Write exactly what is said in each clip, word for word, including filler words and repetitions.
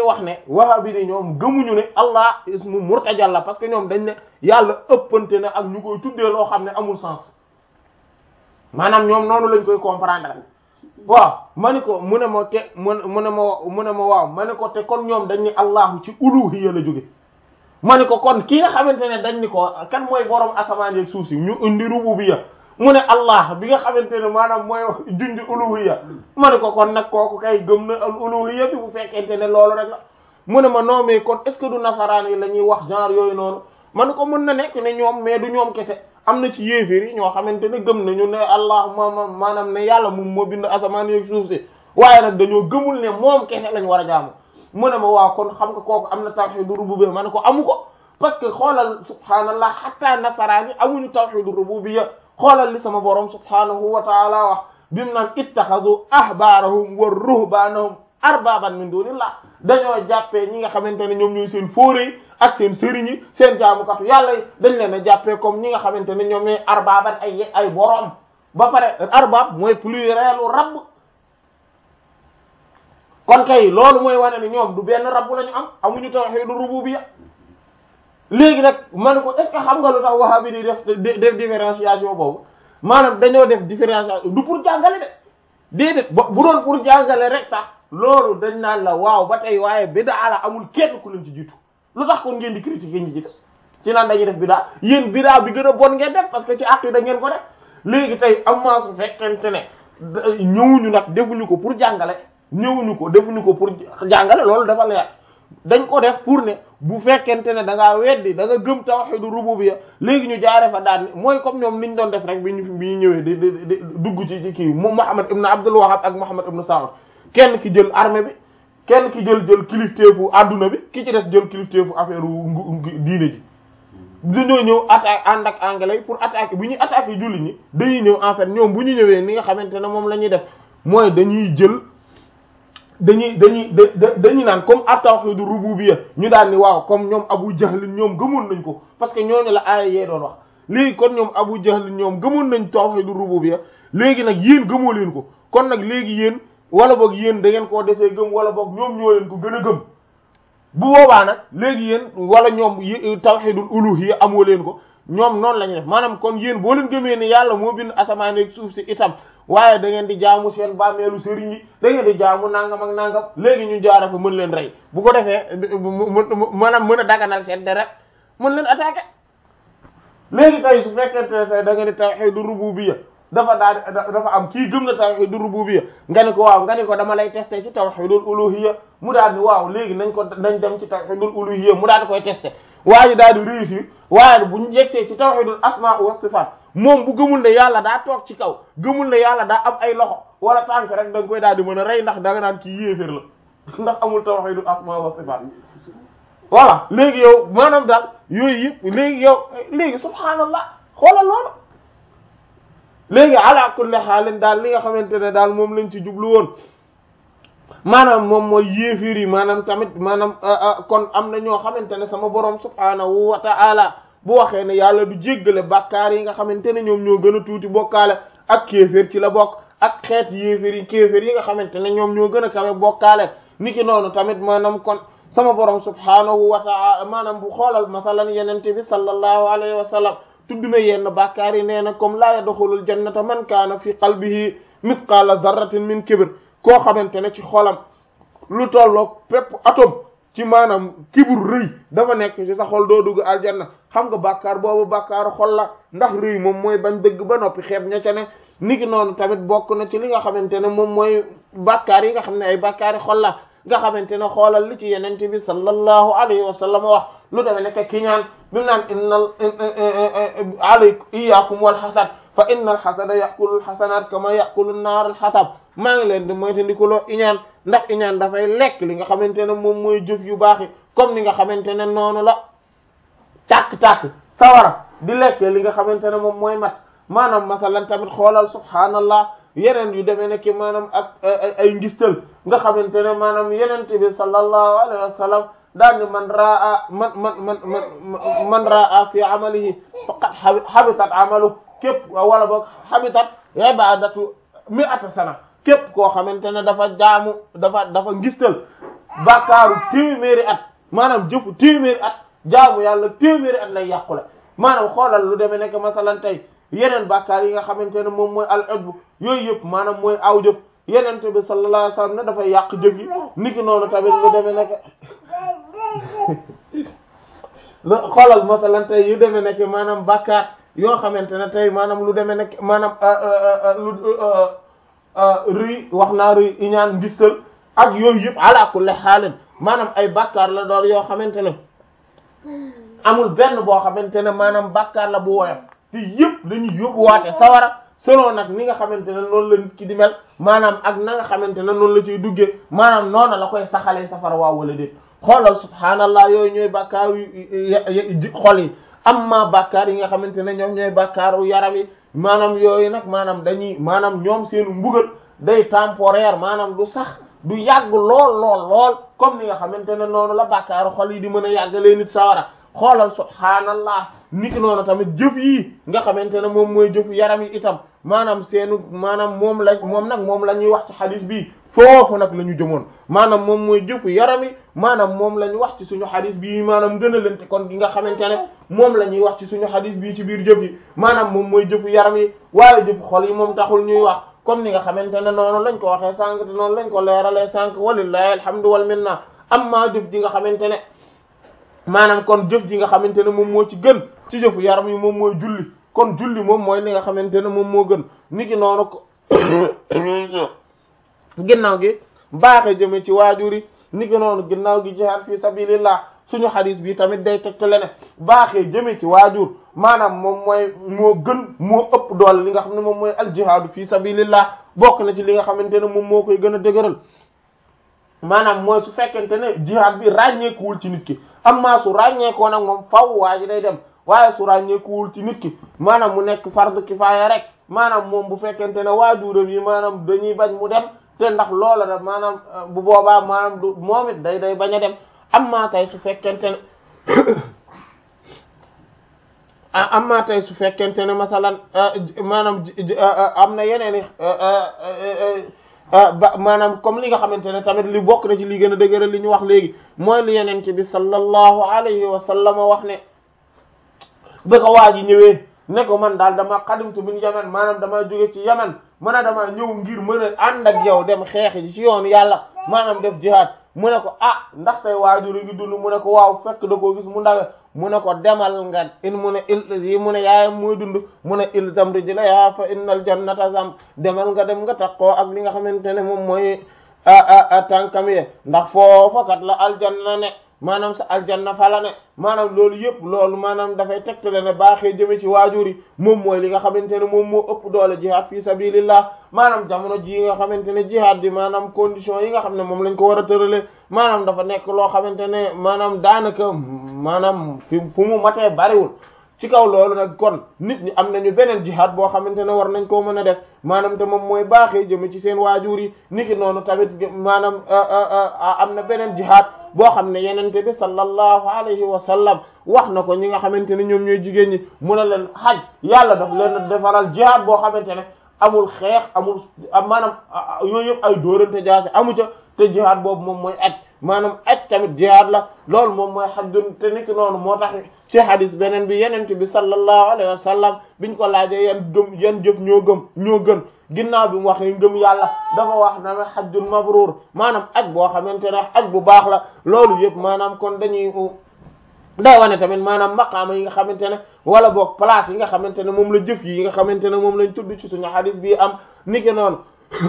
wax ne wahabi ni ñoom gëmuñu ne Allah ismu murtajal la parce que ñoom dañ ne yàlla ëppante na ak ñu koy tuddee loo xam ne amul sens maanaam ñoom noonu lañ koy comprendre waaw ma ni ko mu ne ma te mu mu ne ma mu ne ma waaw ma ne ko te kon ñoom dañ ni Allahu ci uluhiyya la jóge ma ni ko kon ki nga xamante ne dañ ni ko kan mooy borom asamaan ak suuf si ñu indi rububiyya mu ne Allah bi nga xamante ne maanaam mooy junj uluhiyya ma ne ko kon nag kooku kay gëm na al uluhiyya bi bu fekkente ne loolu rek la mu ne ma non mais kon est-ce que du nasaraan yi la ñuy wax genre yooyu noonu ma ne ko mën na nekk ne ñoom mais du ñoom kese am na ci yéeféer yi ñoo xamante ne gëm nañu ne Allah ma maanaam ne yàlla moom moo bind asamaan ak suuf si waaye nag dañoo gëmul ne moom kese lañ war a jaamu mu ne ma waaw kon xam nga kooku am na tawhidu rububiyya ma ne ko amu ko parce que xoolal subhaanallah hatta nasaraan yi amuñu tawhidu rububiyya xoolal li sama borom subhaanahu wa taala wax bimu naan ittaxadu ahbaarahum wa ruhbaanahum arbaaban min dunillah dañoo jàppee ñi nga xamante ne ñoom ñooy seen fóore yi ak seen sëriñ yi seen jaamukatu yàlla yi dañ leen a jàppee comme ñi nga xamante ne ñoom ñooy arbaaban ay ay borom ba pare arbaab mooy plurielu rabb kon kay loolu mooy wane ne ñoom du benn rabb la ñu am amuñu tawhidu rububiyya léegi nag man ko est-ce que xam nga lu tax wahabi di def def différenciation boobu maanaam dañoo def différenciation du pour jàngale de déedéet bu doon pour jàngale rek sax loolu dañ naan la waaw ba tey waaye bid'a la amul kenn ku leen ci jiitu lu tax kon ngeen di critiquer ñi ci des ci naan dañuy def bid'a yéen bid'a bi gën a bon ngeen def parce que ci aqida ngeen ko def léegi tey am maa su fekkente ne ñëwuñu nag defuñu ko pour jàngale ñëwuñu ko defuñu ko pour jàngale loolu dafa leer dañ ko def pour ne bu fekkente ne da ngaa weddi da nga gëm tawhidu rububiyya léegi ñu jaare fa daan mooy comme ñoom niñ doon def rek bi ñu bi ñu ñëwee di di dugg ci ci kii moom Muhammad ibn Abdul Wahhab ak Muhammad ibn Sa'd kenn ki jël armée bi kenn ki jël jël kilifteefu adduna bi ki ci des jël kilifteefu affaire diine ji dañoo ñëw attaque ànd ak anglais pour attaquer bu ñuy attaquer jullit ñi dañuy ñëw en fait ñoom bu ñu ñëwee ni nga xamante ne moom la ñuy def mooy dañuy jël dañuy dañuy dañuy naan comme at-tawhid rububiyya ñu daan ni waaw comme ñoom Abu Jahl ñoom gëmoon nañ ko parce que ñooñu la aaya yee doon wax léegi kon ñoom Abu Jahl ñoom gëmoon nañ tawhid rububiyya léegi nag yéen gëmoo leen ko kon nag léegi yéen wala boog yéen da ngeen koo desee gëm wala boog ñoom ñoo leen ko gën a gëm bu boobaa nag léegi yéen wala ñoom tawhidul uluhiyya amoo leen ko ñoom noonu la ñu def maanaam kon yéen boo leen gëmee ni yàlla moo bind asamaan ak suuf si itam waaye da ngeen di jaamu seen bàmmeelu sëriñ yi da ngeen di jaamu nangam ak nangam léegi ñu jaara fa mën leen rey bu ko defee maanaam mën a daganal seen deret mën leen attaquer léegi tey su fekkente ne tey da ngeen di tawhidu rububiyya dafa daal dafa am kii gëm na tawhidu rububiyya nga ni ko waaw nga ni ko dama lay tester ci tawhidul uluhiyya mu daal di waaw léegi nañ ko nañ dem ci tawhidul uluhiyya mu daal di koy tester waaye daal di réussir waaye bu ñu yegsee ci tawhidul asma wa sifat moom bu gëmul ne yàlla daa toog ci kaw gëmul ne yàlla daa am ay loxo wala tànk rek da nga koy daal di mën a rey ndax da nga naan kii yéeféer la ndax amul tawhidul asma wa sifat voilà léegi yow maanaam daal yooyu yëpp léegi yow léegi subhaanallah xoolal loolu léegi ala kulli xaalin daal li nga xamante ne daal moom lañ ci jublu woon maanaam moom mooy yéeféer yi maanaam tamit maanaam kon am na ñoo xamante ne sama borom subhaanahu wa ta'ala bu waxee ne yàlla du jéggale bàkkaar yi nga xamante ne ñoom ñoo gën a tuuti bokkaale ak kéeféer ci la bokk ak xeet yéeféer yi kéeféer yi nga xamante ne ñoom ñoo gën a kawe bokkaale niki noonu tamit maanaam kon sama borom subhaanahu wa ta'ala maanaam bu xoolal masalan yenente bi sallallahu alayhi wa sallam tudd na yenn bàkkaar yi nee na comme laa yadxulul jannata man kaana fi qalbihi mithqala dharratin min kibr koo xamante ne ci xolam lu tolloog pépp atome ci maanaam kibur rëy dafa nekk ci sa xol doo dugg aljanna xam nga bàkkaar boobu bàkkaaru xol la ndax rëy moom mooy bañ dëgg ba noppi xeeb ña ca ne niki noonu tamit bokk na ci li nga xamante ne moom mooy bàkkaar yi nga xam ne ay bàkkaari xol la nga xamante ne xoolal li ci yenente bi sallallahu alayhi wa sallam wax lu demee nekk kiñaan bi mu naan innal alaykum iyyakum wal hasad fa innal hasada ya'kulu al hasanat kama ya'kulu an-nar al hatab maa ngi leen di moytandikuloo iñaan ndax iñaan dafay lekk li nga xamante ne moom mooy jëf yu baax yi comme ni nga xamante ne noonu la tàkk-tàkk sawara di lekk li nga xamante ne moom mooy mat maanaam masalan tamit xoolal subhaanallah yeneen yu demee ne ki maanaam ak ay ngistal nga xamante ne maanaam yenente bi sallallahu alayhi wa sallam daal ni man raa man man man man man raa fi amalihi faqad habitat amalu képp wala boog habitat ibadatu mi'ata sana képp koo xamante ne dafa jaamu dafa dafa ngistal bàkkaaru téeméeri at maanaam jëfu téeméeri at jaamu yàlla téeméeri at lay yàqule maanaam xoolal lu demee nekk masalan tey yeneen bàkkaar yi nga xamante ne moom mooy al ujb yooyu yëpp maanaam mooy aw jëf yeneen bi sallallahu alayhi wasallam ne dafay yàq jëf yi niki noonu tamit lu demee nekk xoolal masalan tey yu demee nekk maanaam bàkkaar yoo xamante ne tey maanaam lu demee nekk maanaam lu rëy wax naa rëy iñaan ngistal ak yooyu yëpp ala kulli xaalin maanaam ay bàkkaar la doon yoo xamante ne amul benn boo xamante ne maanaam bàkkaar la bu woyof te yëpp dañuy yóbbuwaate sawara selon nag ni nga xamante ne noonu la nit ki di mel maanaam ak na nga xamante ne noonu la ciy duggee maanaam noonu la koy saxalee safara waaw wala déet xoolal subhaanallah yooyu ñooy bàkkaar yu xol yi amma bàkkaar yi nga xamante ne ñoom ñooy bàkkaaru yaram yi maanaam yooyu nag maanaam dañuy maanaam ñoom seenu mbugal day temporaire maanaam du sax du yàgg lool lool lool comme ni nga xamante ne noonu la bàkkaaru xol yi di mën a yàggalee nit sawara xoolal subhaanallah niki noonu tamit jëf yi nga xamante ne moom mooy jëfu yaram yi itam maanaam seenu maanaam moom la moom nag moom la ñuy wax ci xadis bi foofu nag la ñu jëmoon maanaam moom mooy jëfu yaram yi maanaam moom la ñu wax ci suñu xadis bii maanaam gën a lente kon gi nga xamante ne moom la ñuy wax ci suñu xadis bii ci biir jëf yi maanaam moom mooy jëfu yaram yi waaye jëfu xol yi moom taxul ñuy wax comme ni nga xamante ne noonu lañ ko waxee sànq te noonu lañ ko leeralee sànq walillahi alhamdu wal minna amma jëf ji nga xamante ne maanaam kon jëf ji nga xamante ne moom moo ci gën ci jëfu yaram yi moom mooy julli kon julli moom mooy li nga xamante ne moom moo gën niki noonu ko ginnaaw gi baaxe jëme ci waajur yi niki noonu ginnaaw gi jihaad fi sabilillah suñu xadis bi tamit day tegtale ne baaxee jëme ci waajur maanaam moom mooy moo gën moo ëpp doole li nga xam ne moom mooy al jihaadu fi sabilillah bokk na ci li nga xamante ne moom moo koy gën a dëgëral maanaam mooy su fekkente ne jihaad bi ràññeekuwul ci nit ki amma su ràññeekoo nag moom faw waa ji day dem waaye su ràññeekuwul ci nit ki maanaam mu nekk fardu kifaaya rek maanaam moom bu fekkente ne waajuram yi maanaam dañuy bañ mu dem te ndax loola da maanaam bu boobaa maanaam du moom it day day bañ a dem amma tey su fekkente ne amma tey su fekkente ne masalan maanaam am na yeneen ba maanaam comme li nga xamante ne tamit li bokk na ci li gën a dëgëral li ñu wax léegi mooy li yeneen ci bi sallallahu alayhi wa sallam wax ne ba ko waa ji ñëwee ne ko man daal dama xadimtu min yaman maanaam dama jóge ci yaman mën a dama ñëw ngir mën a ànd ak yow dem xeexi ji ci yoonu yàlla maanaam def jihaad mu ne ko ah ndax say waajur ngi dund mu ne ko waaw fekk da koo gis mu ndawe mu ne ko demal nga in mu ne il yi mu ne yaayam mooy dund mu ne ilzam rijlaya fa innal jannata zam demal nga dem nga takkoo ak li nga xamante ne moom mooy tànkam ye ndax foofa kat la aljanna ne maanaam sa aljanna fa la ne maanaam loolu yëpp loolu maanaam dafay tegtale ne baaxee jëme ci waajur yi moom mooy li nga xamante ne moom moo ëpp doole jihaad fi sabilillah maanaam jamono ji nga xamante ne jihaad bi maanaam condition yi nga xam ne moom lañ ko war a tëralee maanaam dafa nekk loo xamante ne maanaam daanaka maanaam fi fu mu matee bariwul ci kaw loolu nag kon nit ñi am nañu beneen jihaad boo xamante ne war nañ koo mën a def maanaam te moom mooy baaxee jëme ci seen waajur yi niki noonu tamit maanaam am na beneen jihaad boo xam ne yenente bi sallallahu alayhi wa sallam wax na ko ñi nga xamante ne ñoom ñooy jigéen ñi mu ne leen xaj yàlla daf leen defaral jihaad boo xamante ne amul xeex amul maanaam yooyu yëpp ay dóorante jaase amu ca te jihaad boobu moom mooy aj maanaam aj tamit jihaad la loolu moom mooy xajjun te niki noonu moo tax ci hadis beneen bi yenente bi sallallahu alayhi wa sallam biñ ko laajee yan gëm yan jëf ñoo gëm ñoo gën ginnaaw bi mu waxee ngëm yàlla dafa wax na ne xajjun mabruur maanaam aj boo xamante ne aj bu baax la loolu yëpp maanaam kon dañuy day wane tamit maanaam maqaama yi nga xamante ne wala boog place yi nga xamante ne moom la jëf yi nga xamante ne moom lañ tudd ci suñu hadis bi am niki noonu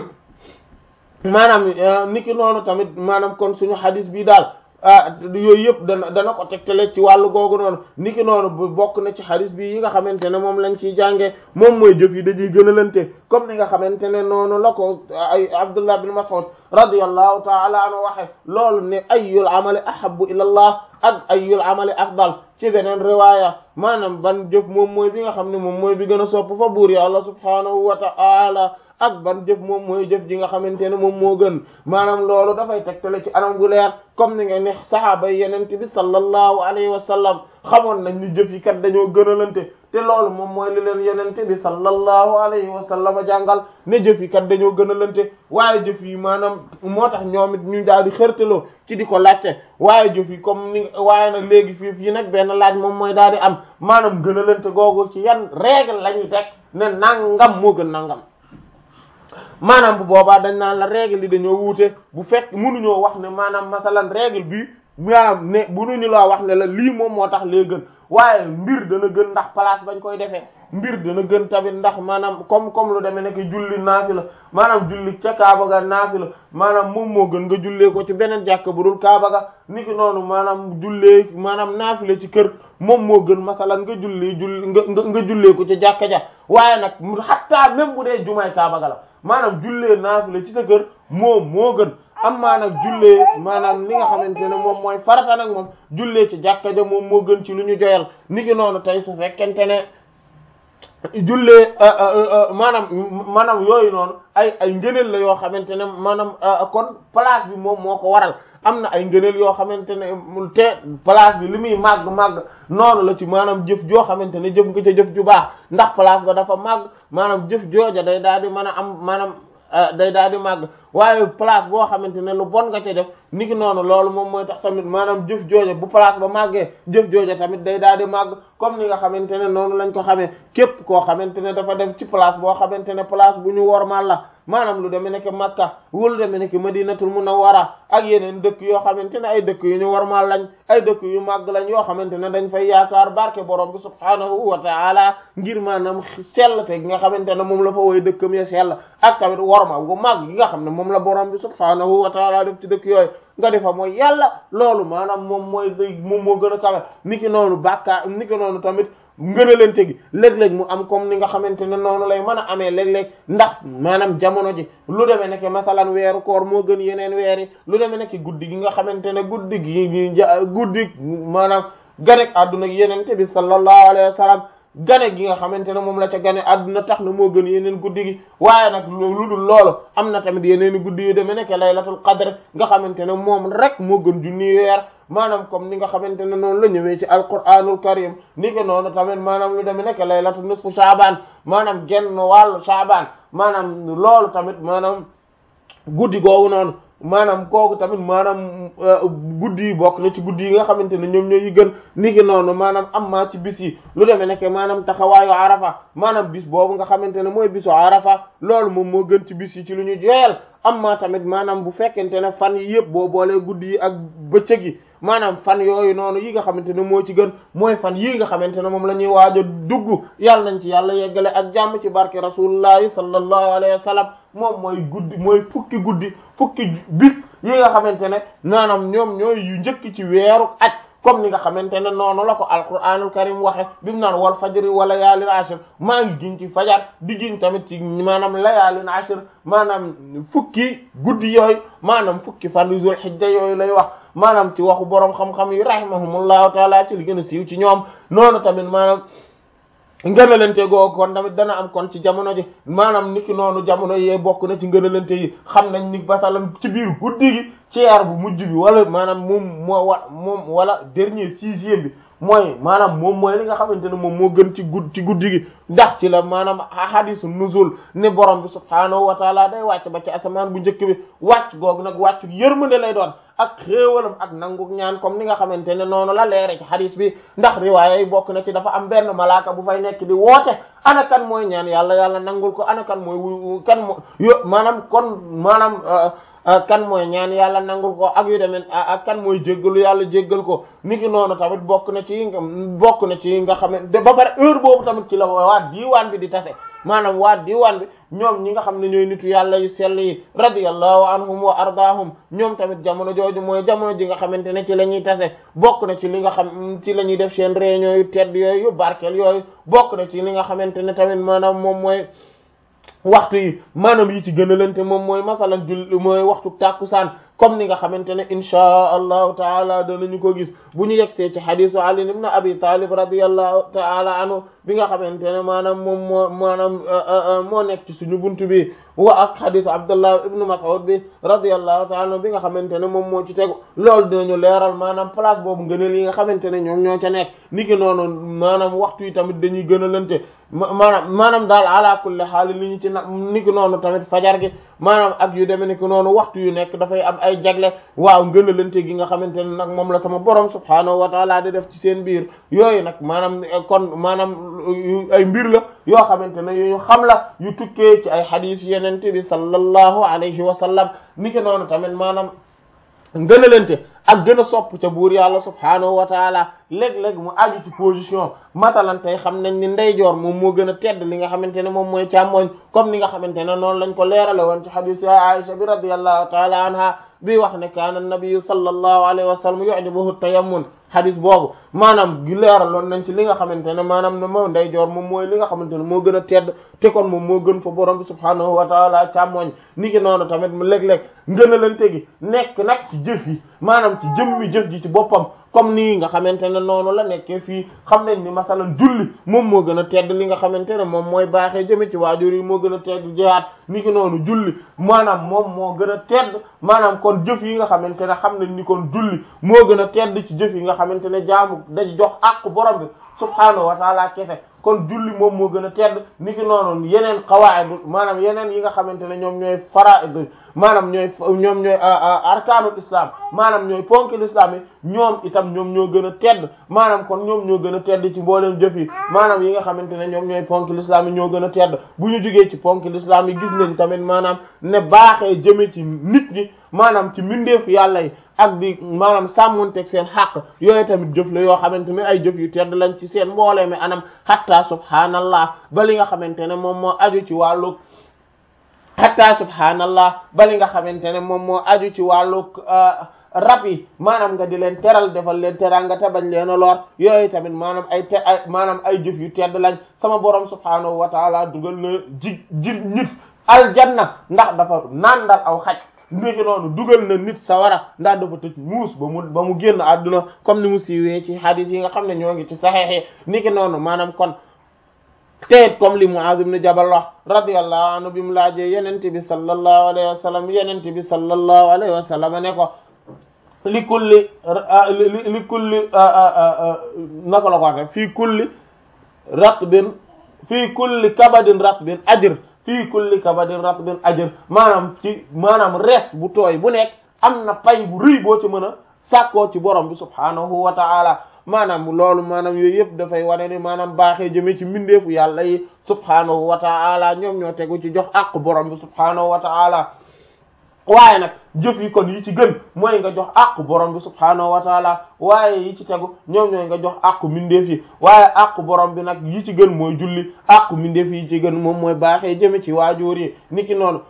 maanaam niki noonu tamit maanaam kon suñu hadis bi daal ah yooyu yëpp dana dana ko tegtale ci wàllu googu noonu niki noonu bu bokk na ci hadis bi yi nga xamante ne moom lañ ciy jàngee moom mooy jëf yi dañuy gën a lante comme ni nga xamante ne noonu la ko ay Abdullah bin Mas'ud radiyallahu ta'ala anhu waxe loolu ne ayyul amali ahabbu ila Allah ak ayyul amali afdal ci beneen riwaaya maanaam ban jëf moom mooy bi nga xam ne moom mooy bi gën a sopp fa buur yàlla subhanahu wa ta'ala ak ban jëf moom mooy jëf ji nga xamante ne moom moo gën maanaam loolu dafay tegtale ci anam gu leer comme ni nga ne sahaaba yi yenente bi sallallahu alayhi wa sallam xamoon nañ ni jëf yi kat dañoo gënalante te loolu moom mooy li leen yenente bi sallallahu alayhi wa sallam jàngal ne jëf yi kat dañoo gën a lante waaye jëf yi maanaam moo tax ñoom it ñu daal di xërtaloo ci di ko laajte waaye jëf yi comme ni waaye nag léegi fii fii nag benn laaj moom mooy daal di am maanaam gën a lante googu ci yan règle la ñuy teg ne nangam moo gën nangam maanaam bu boobaa dañ naan la règle yi dañoo wuute bu fekk mënuñoo wax ne maanaam masalan règle bi maanaam ne mënuñu laa wax ne la lii moom moo tax lee gën waaye mbir dana gën ndax place bañ koy defee mbir dana gën tamit ndax maanaam comme comme lu demee nekk julli naafila maanaam julli ca Kaaba ga naafila maanaam moom moo gën nga jullee ko ci beneen jàkk bu dul Kaaba ga niki noonu maanaam jullee maanaam naafila ci kër moom moo gën masalan nga julli julli nga nga jullee ko ci jàkka ja waaye nag xattaa même bu dee jumaay Kaaba ga la maanaam jullee naafila ci sa kër moom moo gën amma nag jullee maanaam li nga xamante ne moom mooy farata nag moom jullee ci jàkka ja moom moo gën ci lu ñu joyal niki noonu tey su fekkente ne jullee maanaam maanaam yooyu noonu ay ay ngëneel la yoo xamante ne maanaam kon place bi moom moo ko waral am na ay ngëneel yoo xamante ne te place bi li muy màgg màgg noonu la ci maanaam jëf joo xamante ne jëf nga ca jëf ju baax ndax place ba dafa màgg maanaam jëf jooja day daal di mën a am maanaam day daal di màgg waaye place boo xamante ne lu bon nga ca def niki noonu loolu moom mooy tax tamit maanaam jëf jooja bu place ba màggee jëf jooja tamit day daal di màgg comme ni nga xamante ne noonu lañ ko xamee képp koo xamante ne dafa dem ci place boo xamante ne place bu ñu wormaal la maanaam lu demee nekk Makka wala lu demee nekk Madinatul Munawwara ak yeneen dëkk yoo xamante ne ay dëkk yu ñu wormaal lañ ay dëkk yu màgg lañ yoo xamante ne dañ fay yaakaar barke borom bi subhaanahu wa ta'ala ngir maanaam sell te gi nga xamante ne moom la fa woy dëkkam ya sell ak tamit worma gu màgg gi nga xam ne moom la borom bi subhaanahu wa ta'ala def ci dëkk yooyu nga defa mooy yàlla loolu maanaam moom mooy day moom moo gën a kawe niki noonu bàkkaar niki noonu tamit ngënalante gi léeg-léeg mu am comme ni nga xamante ne noonu lay mën a amee léeg-léeg ndax maanaam jamono ji lu demee nekk masalan weeru koor moo gën yeneen weer yi lu demee nekk guddi gi nga xamante ne guddi gi guddi maanaam ganek àdduna gi yenente bi sallallahu alayhi wa sallam gane gi nga xamante ne moom la ca gane àdduna tax na moo gën yeneen guddi gi waaye nag lu dul loolu am na tamit yeneen guddi yu demee nekk laylatul qadr nga xamante ne moom rek moo gën junni weer maanaam comme ni nga xamante ne noonu la ñëwee ci alquranul karim ni ko noonu tamit maanaam lu demee nekk laylatul nisfu shaaban maanaam genn wàllu shaaban maanaam loolu tamit maanaam guddi googu noonu maanaam kooku tamit maanaam guddi yi bokk na ci guddi yi nga xamante ne ñoom ñooy yi gën niki noonu maanaam am maa ci bis yi lu demee nekk maanaam taxawaayu arafa maanaam bis boobu nga xamante ne mooy bisu arafa loolu moom moo gën ci bis yi ci lu ñu joyal am maa tamit maanaam bu fekkente ne fan yi yëpp boo boolee guddi yi ak bëccëg yi maanaam fan yooyu noonu yi nga xamante ne moo ci gën mooy fan yii nga xamante ne moom la ñuy waaj a dugg yàlla nañ ci yàlla yeggale ak jàmm ci barke rasulullahi sallallahu alayhi wa sallam moom mooy guddi mooy fukki guddi fukki bis yi nga xamante ne maanaam ñoom ñooy yu njëkk ci weeru aj comme ni nga xamante ne noonu la ko alquranul karim waxe bi mu naan wal fajri wa layaalin ashr maa ngi giñ ci fajar di giñ tamit ci maanaam layaalin ashr maanaam fukki guddi yooyu maanaam fukki fan zul hijja yooyu lay wax maanaam ci waxu boroom xam-xam yi rahimahumullahu taala ci li gën a siiw ci ñoom noonu tamit maanaam ngënalante googu kon tamit dana am kon ci jamono ji maanaam niki noonu jamono yee bokk na ci ngënalante yi xam nañ ni basalan ci biir guddi gi ceer bu mujj bi wala maanaam moom moo wa moom wala dernier sixième bi mooy maanaam moom mooy li nga xamante ne moom moo gën ci gudd ci guddi gi ndax ci la maanaam hadisu nuzul ne borom bi subhaanahu wa taala day wàcc ba ci asamaan bu njëkk bi wàcc googu nag wàcc yërmande lay doon ak xéewalam ak nangu ñaan comme ni nga xamante ne noonu la leere ci hadis bi ndax riwaaya yi bokk na ci dafa am benn malaaka bu fay nekk di woote ana kan mooy ñaan yàlla yàlla nangul ko ana kan mooy wu kan moo yo maanaam kon maanaam kan mooy ñaan yàlla nangul ko ak yu demee ak kan mooy jéggalu yàlla jéggal ko niki noonu tamit bokk na ci bokk na ci nga xam ne ba pare heure boobu tamit ci la waa diwaan bi di tase maanaam waa diwaan bi ñoom ñi nga xam ne ñooy nitu yàlla yu sell yi radiyallahu anhum wa ardaahum ñoom tamit jamono jooju mooy jamono ji nga xamante ne ci la ñuy tase bokk na ci li nga xam ci la ñuy def seen réunion yu tedd yooyu yu barkeel yooyu bokk na ci li nga xamante ne tamit maanaam moom mooy waxtu yi maanaam yi ci gën a lante moom mooy masalan jul mooy waxtu tàkkusaan comme ni nga xamante ne inchaa allahu taala danañu ko gis bu ñu yegsee ci hadisu Ali ibn Abi Talib radiyallahu taala anhu bi nga xamante ne maanaam moom moo maanaam moo nekk ci suñu buntu bi wa ak xadisu Abdullah ibnu Mas'ud bi radiyallahu ta'ala anhu bi nga xamante ne moom moo ci tegu loolu dinañu leeral maanaam place boobu ngëneel yi nga xamante ne ñoom ñoo ca nekk niki noonu maanaam waxtu yi tamit dañuy gën a lante maanaam maanaam daal ala kulli xaal li ñu ci na niki noonu tamit fajar gi maanaam ak yu demee niki noonu waxtu yu nekk dafay am ay jagle waaw ngën a lante gi nga xamante ne nag moom la sama borom subhaanahu wa taala di def ci seen biir yooyu nag maanaam kon maanaam ay mbir la yoo xamante ne yu xam la yu tukkee ci ay xadiis yenente bi sallallahu alayhi wa sallam niki noonu tamit maanaam gën a lente ak gën a sopp ca buur yàlla subhaanahu wa taala léeg-léeg mu aju ci position matalan tey xam nañ ni ndeyjoor moom moo gën a tedd li nga xamante ne moom mooy càmmooñ comme ni nga xamante ne noonu lañ ko leerale woon ci hadith ya Aisha bi radiyallahu taala anha bi wax ne kaana nabiyyu sallallahu alayhi wa sallam yu'jibuhu tayammun hadith boobu maanaam gi leeraloon nañ ci li nga xamante ne maanaam ne moo ndeyjoor moom mooy li nga xamante ne moo gën a tedd te kon moom moo gën fa borom bi subhaanahu wa taala càmmooñ ni ki noonu tamit mu léeg-léeg ngën a lante gi nekk nag ci jëf yi maanaam ci jëmmi jëf ji ci boppam comme nii nga xamante ne noonu la nekkee fii xam nañ ni masalan julli moom moo gën a tedd li nga xamante ne moom mooy baaxee jëme ci waajur yi moo gën a tedd jihaad ni ki noonu julli maanaam moom moo gën a tedd maanaam kon jëf yi nga xamante ne xam nañ ni kon julli moo gën a tedd ci jëf yi nga xamante ne jaamu dañ jox àq borom bi subhaanahu wa taala kese kon julli moom moo gën a tedd ni ki noonu yeneen qawaid maanaam yeneen yi nga xamante ne ñoom ñooy faraid maanaam ñooy ñoom ñooy arkaanul islam maanaam ñooy ponkil islam yi ñoom itam ñoom ñoo gën a tedd maanaam kon ñoom ñoo gën a tedd ci mbooleem jëf yi maanaam yi nga xamante ne ñoom ñooy ponkil islam yi ñoo gën a tedd bu ñu jugee ci ponkil islam yi gis nañ tamit maanaam ne baaxee jëme ci nit ñi maanaam ci mbindeefu yàlla yi ak di maanaam sàmmonteeg seen xàq yooyu tamit jëf la yoo xamante ne ay jëf yu tedd lañ ci seen mboolee mi anam hatta subhaanallah ba li nga xamante ne moom moo aju ci wàllu hatta subhaanallah ba li nga xamante ne moom moo aju ci wàllu rab yi maanaam nga di leen teral defal leen teranga te bañ leen a lor yooyu tamit maanaam ay te ay maanaam ay jëf yu tedd lañ sama borom subhaanahu wa taala dugal na ji ji nit aljanna ndax dafa nandal aw xaj ndiki noonu dugal na nit sawara ndax dafa tëj muus ba mu ba mu génn àdduna comme ni mu siiwee ci hadith yi nga xam ne ñoo ngi ci saxeexi niki noonu maanaam kon te comme li Muaz ibn Jabal wax radiyallahu anhu bi mu laajee yenente bi sallallahu alayhi wa sallam yenente bi sallallahu alayhi wa sallam ne ko li kulli li kulli naka la ko waxee fii kulli ratbin fii kulli kabadin ratbin ajr fii kulli kabadin ratbin ajr maanaam ci maanaam rees bu tooy bu nekk am na pay bu rëy boo ci mën a sàkkoo ci borom bi subhaanahu wa ta'ala maanaam loolu maanaam yooyu yëpp dafay wane ni maanaam baaxee jëme ci mbindeefu yàlla yi subhaanahu wa ta'ala ñoom ñoo tegu ci jox àq borom bi subhaanahu wa ta'ala waaye nag jëf yi kon yi ci gën mooy nga jox àqu borom bi subhaanahu wa taala waaye yi ci tegu ñoom ñooy nga jox àqu mindeef yi waaye àqu borom bi nag yi ci gën mooy julli àqu mindeef yi ci gën moom mooy baaxee jëme ci waajur yi niki noonu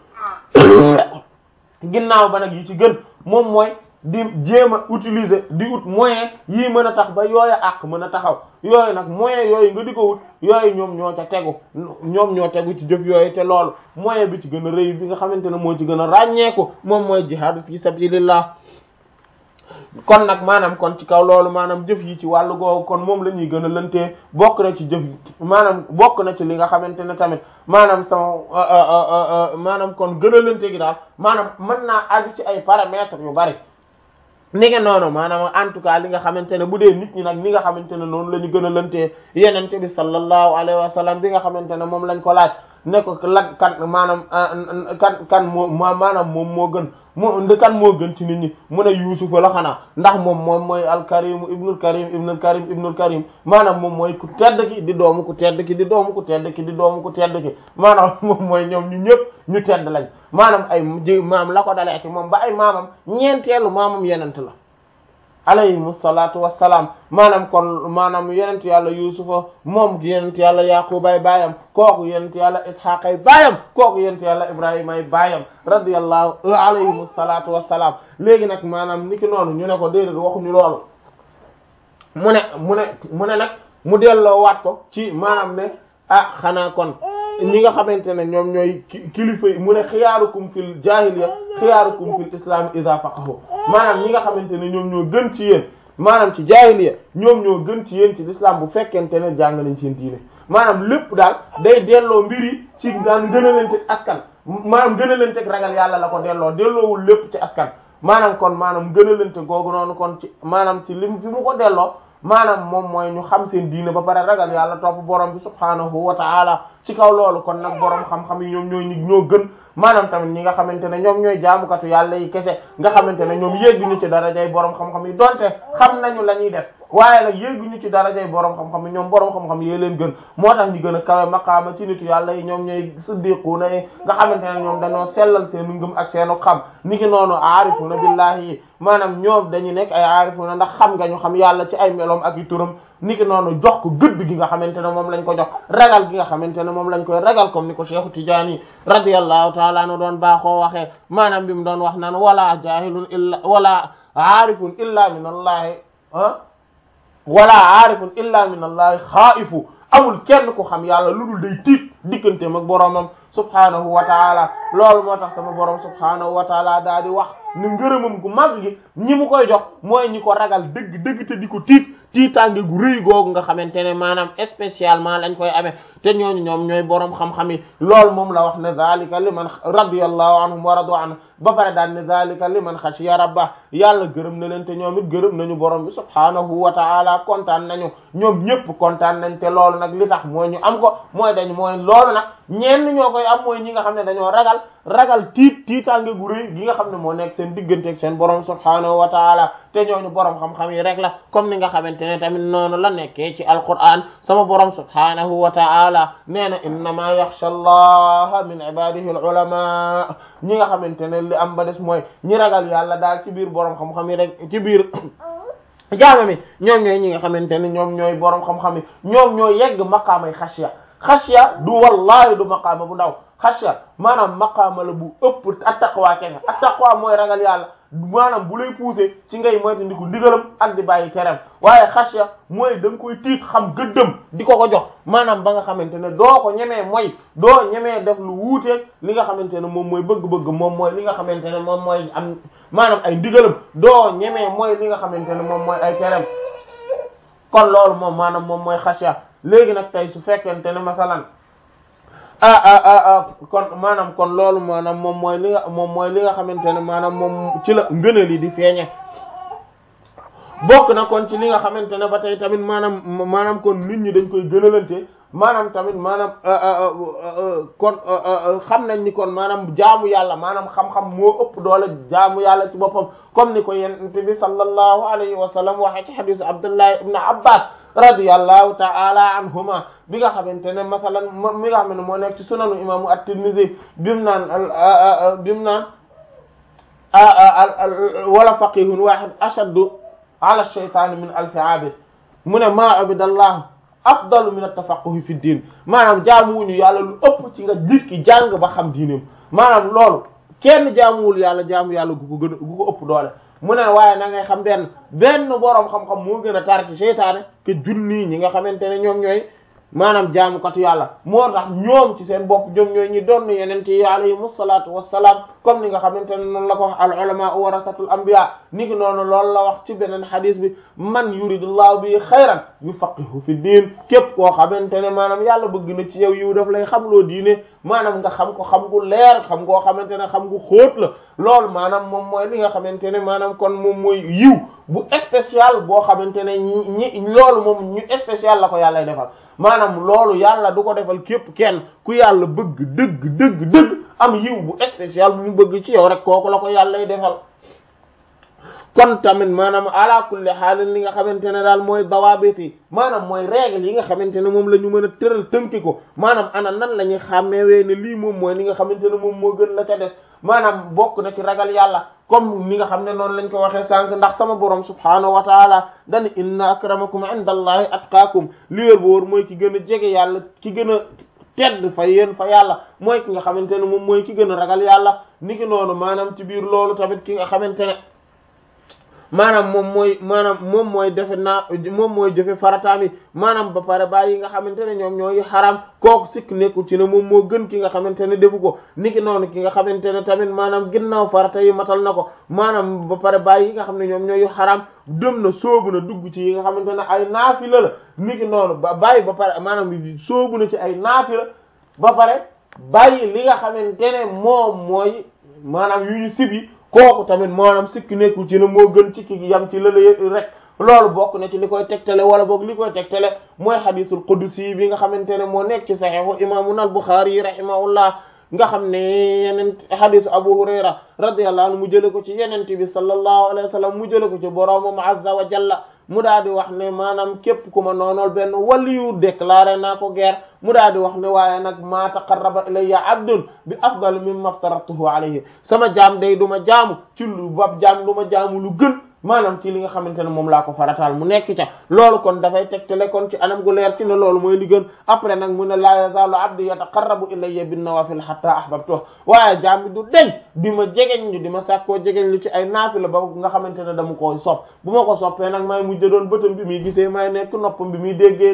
ginnaaw ba nag yi ci gën moom mooy di jéem a utiliser di ut moyen yii mën a tax ba yooyu àq mën a taxaw yooyu nag moyen yooyu nga di ko wut yooyu ñoom ñoo ca tegu ñoom ñoo tegu ci jëf yooyu te loolu moyen bi ci gën a rëy bi nga xamante ne moo ci gën a ràññeeku moom mooy jihaad fi sabilillah kon nag maanaam kon ci kaw loolu maanaam jëf yi ci wàllu googu kon moom la ñuy gën a lëntee bokk na ci jëf maanaam bokk na ci li nga xamante ne tamit maanaam sama maanaam kon gën a lënte gi daal maanaam mën naa aju ci ay paramètres yu bari ni nga noonu maanaam en tout cas li nga xamante ne bu dee nit ñi nag ni nga xamante ne noonu la ñu gën a lëntee yenente bi sallallahu alayhi wa sallam bi nga xamante ne moom lañ ko laaj ne ko lan kan maanaam kan kan moo maanaam moom moo gën moo kan moo gën ci nit ñi mu ne yuusufa la xanaa ndax moom moom mooy alkarim ibnul karim ibnul karim ibnul karim maanaam moom mooy ku tedd ki di doomu ku tedd ki di doomu ku tedd ki di doomu ku tedd ki maanaam moom mooy ñoom ñu ñëpp ñu tedd lañ maanaam ay ji maam la ko dalee ci moom ba ay maamam ñeenteelu maamam yenent la alayhimu salaatu wassalaam maanaam kon maanaam yenent yàlla yuusufa moom yenent yàlla yaqubay baayam kooku yenent yàlla isxaqay baayam kooku yenent yàlla ibrahimay baayam radiyallahu alayhimu salaatu wassalaam léegi nag maanaam niki noonu ñu ne ko déedéet waxuñu loolu mu ne mu ne mu ne nag mu delloo waat ko ci maanaam ne ah xanaa kon ñi nga xamante ne ñoom ñooy kilifa yi mu ne xiyaarukum fil jaahiliya xiyaarukum fil islam idha faqahu maanaam ñi nga xamante ne ñoom ñoo gën ci yéen maanaam ci jaahiliya ñoom ñoo gën ci yéen ci l'islam bu fekkente ne jàng nañ seen diine maanaam lépp daal day delloo mbir yi ci daan gën a leen ci askan maanaam gënalante ak ragal yàlla la ko delloo delloowul lépp ci askan maanaam kon maanaam gënalante googu noonu kon ci maanaam ci lim fi mu ko delloo maanaam moom mooy ñu xam seen diine ba pare ragal yàlla topp borom bi subhaanahu wa ta'ala ci kaw loolu kon nag borom xam-xam yi ñoom ñooy ñi ñoo gën maanaam tamit ñi nga xamante ne ñoom ñooy jaamukatu yàlla yi kese nga xamante ne ñoom yégguñu ci darajay borom xam-xam yi donte xam nañu la ñuy def waaye nag yégguñu ci darajay borom xam-xam yi ñoom borom xam-xam yee leen gën moo tax ñu gën a kawe maqaama ci nitu yàlla yi ñoom ñooy siddiquuna yi nga xamante ne ñoom dañoo sellal seenu ngëm ak seenu xam niki noonu aarifuna billahi yi maanaam ñoom dañu nekk ay aarifuna ndax xam nga ñu xam yàlla ci ay meloom ak i turam niki noonu jox ko gëdd gi nga xamante ne moom lañ ko jox ragal gi nga xamante ne moom lañ koy ragal comme ni ko Cheikh Tidiane radiyallahu ta'ala anhu doon baaxoo waxee maanaam bi mu doon wax naan wala jahilun illa wala aarifun illa min allahi ah wala aarifun illa min allahi xaaifu amul kenn ko xam yàlla lu dul day tiit digganteem ak boromam subhaanahu wa taala loolu moo tax sama borom subhaanahu wa taala daa di wax ni ngërëmam gu mag gi ñi mu koy jox mooy ñi ko ragal dëgg dëgg te di ko tiit tiitaange gu rëy googu nga xamante ne maanaam spécialement lañ koy amee te ñooñu ñoom ñooy borom xam-xam yi loolu moom la wax ne zalika liman radiyallahu anhum wa radu anhu ba pare daan ne zalika liman xashiya rabba yàlla gërëm na leen te ñoom it gërëm nañu borom bi subhaanahu wa ta'ala kontaan nañu ñoom ñëpp kontaan nañ te loolu nag li tax mooy ñu am ko mooy dañ mooy loolu nag ñenn ñoo koy am mooy ñi nga xam ne dañoo ragal ragal tiit tiitaange gu rëy gi nga xam ne moo nekk seen digganteeg seen borom subhaanahu wa ta'ala te ñooñu borom xam-xam yi rek la comme ni nga xamante ne tamit noonu la nekkee ci alquran sama borom subhaanahu wa ta'ala nee na innama yaxsha allaha min ibadihi al ulama ñi nga xamante ne li am ba des mooy ñi ragal yàlla daal ci biir borom xam-xam yi rek ci biir jaama mi ñoom ñooy ñi nga xamante ne ñoom ñooy borom xam-xam yi ñoom ñooy yegg maqaamay xasya xasya du wallahi du maqaama bu ndaw xasya maanaam maqaama la bu ëpp attaqwa kene attaqwa mooy ragal yàlla maanaam bu lay pousser ci ngay moytandiku ndigalam ak di bàyyi teram waaye xasya mooy da nga koy tiit xam gëddëm di ko ko jox maanaam ba nga xamante ne doo ko ñemee mooy doo ñemee def lu wuuteeg li nga xamante ne moom mooy bëgg-bëgg moom mooy li nga xamante ne moom mooy am maanaam ay ndigalam doo ñemee mooy li nga xamante ne moom mooy ay teram kon loolu moom maanaam moom mooy xasya léegi nag tey su fekkente ne masalan ah ah ah ah kon maanaam kon loolu maanaam moom mooy li nga moom mooy li nga xamante ne maanaam moom ci la ngëneel yi di feeñe bokk na kon ci li nga xamante ne ba tey tamit maanaam maanaam kon nit ñi dañ koy gënalante maanaam tamit maanaam kon xam nañ ni kon maanaam jaamu yàlla maanaam xam-xam moo ëpp doole jaamu yàlla ci boppam comme ni ko yonent bi sallallahu alayhi wa sallam waxee ci hadith Abdullah ibn Abbas radiyallahu ta'ala anhuma bi nga xamante ne masalan mi nga xam ne moo nekk ci sunanu imaamu at-Tirmidhi bimu naan bimu naan wala faqihun wahid ashaddu ala ash-shaytan min alfi abid mu ne ma abidallah afdalu min at-tafaqquhi fi diin maanaam jaamuwuñu yàlla lu ëpp ci nga nit ki jàng ba xam diineem maanaam loolu kenn jaamuwul yàlla jaamu yàlla gu ko gën a gu ko ëpp doole mu ne waaye na ngay xam benn benn boroom xam-xam moo gën a tar ci seytaane ke junni ñi nga xamante ne ñoom ñooy maanaam jaamukatu yàlla moo tax ñoom ci seen bopp ñoom ñooy ñi doon yeneen yi alayhimu salaatu wassalaam comme ni nga xamante ne noonu la ko wax al ulama warasatul anbiya ni ki noonu loolu la wax ci beneen xadis bi man yuridullahu bi xayran yufaqihu fi diin képp koo xamante ne maanaam yàlla bëgg na ci yow yiw daf lay xamloo diine maanaam nga xam ko xam gu leer xam koo xamante ne xam gu xóot la loolu maanaam moom mooy li nga xamante ne maanaam kon moom mooy yiw bu spécial boo xamante ne ñi loolu moom ñu spécial la ko yàllay defal maanaam loolu yàlla du ko defal képp kenn ku yàlla bëgg dëgg dëgg dëgg am yiw bu spécial bu mu bëgg ci yow rek kooku la ko yàllay defal kon tamit maanaam ala kulli xaalin li nga xamante ne daal mooy dawaabit yi maanaam mooy règle yi nga xamante ne moom la ñu mën a tëral tënki ko maanaam ana nan la ñuy xàmmeewee ne lii moom mooy li nga xamante ne moom moo gën la ca def maanaam bokk na ci ragal yàlla comme ni nga xam ne noonu lañ ko waxee sànq ndax sama borom subhaanahu wa taala dani inna akramakum inda allahi atqaakum li wér bu wóor mooy ki gën a jege yàlla ki gën a tedd fa yéen fa yàlla mooy ki nga xamante ne moom mooy ki gën a ragal yàlla niki noonu maanaam ci biir loolu tamit ki nga xamante ne maanaam moom mooy maanaam moom mooy defe naa moom mooy jëfe farataam yi maanaam ba pare bàyyi yi nga xamante ne ñoom ñooy xaram kooku sikk nekkul ci ne moom moo gën ki nga xamante ne defu ko niki noonu ki nga xamante ne tamit maanaam ginnaaw farata yi matal na ko maanaam ba pare bàyyi yi nga xam ne ñoom ñooy xaram dem na soobu na dugg ci yi nga xamante ne ay naafila la niki noonu ba bàyyi ba pare maanaam soobu na ci ay naafila ba pare bàyyi li nga xamante ne moom mooy maanaam yu ñu sibi kooku tamit maanaam sikki nekkul ci ne moo gën ci ki yam ci lëla rek loolu bokk na ci li koy tegtale wala boog li koy tegtale mooy xadisul qudsi bi nga xamante ne moo nekk ci saxiixu imaamuna al-Buxaari yi rahimahullah nga xam ne yeneen xadisu Abu Hurayra radiyallahu anhu mu jële ko ci yenente bi sallallahu alayhi wa sallam mu jële ko ci boroomam azza wa jalla mu daal di wax ne maanaam képp ku ma noonool benn waliyu déclaré naa ko guerre mu daal di wax ne waaye nag ma taqarraba ilayya abdun bi afdal mimma aftaratuhu alayhi sama jaam day du ma jaamu ci lu bab jaam du ma jaamu lu gën maanaam ci li nga xamante ne moom laa ko farataal mu nekk ca loolu kon dafay tegtale kon ci anam gu leer ci ne loolu mooy li gën après nag mu ne la yazaalu abdi yataqarrabu ilayya bin nawafil hatta ahbabtuhu waaye jaam bi du deñ di ma jegeñ ñu di ma sàkkoo jegeñ lu ci ay naafila ba nga xamante ne dama koy sopp bu ma ko soppee nag may mujj doon bëtam bi muy gisee may nekk noppam bi muy déggee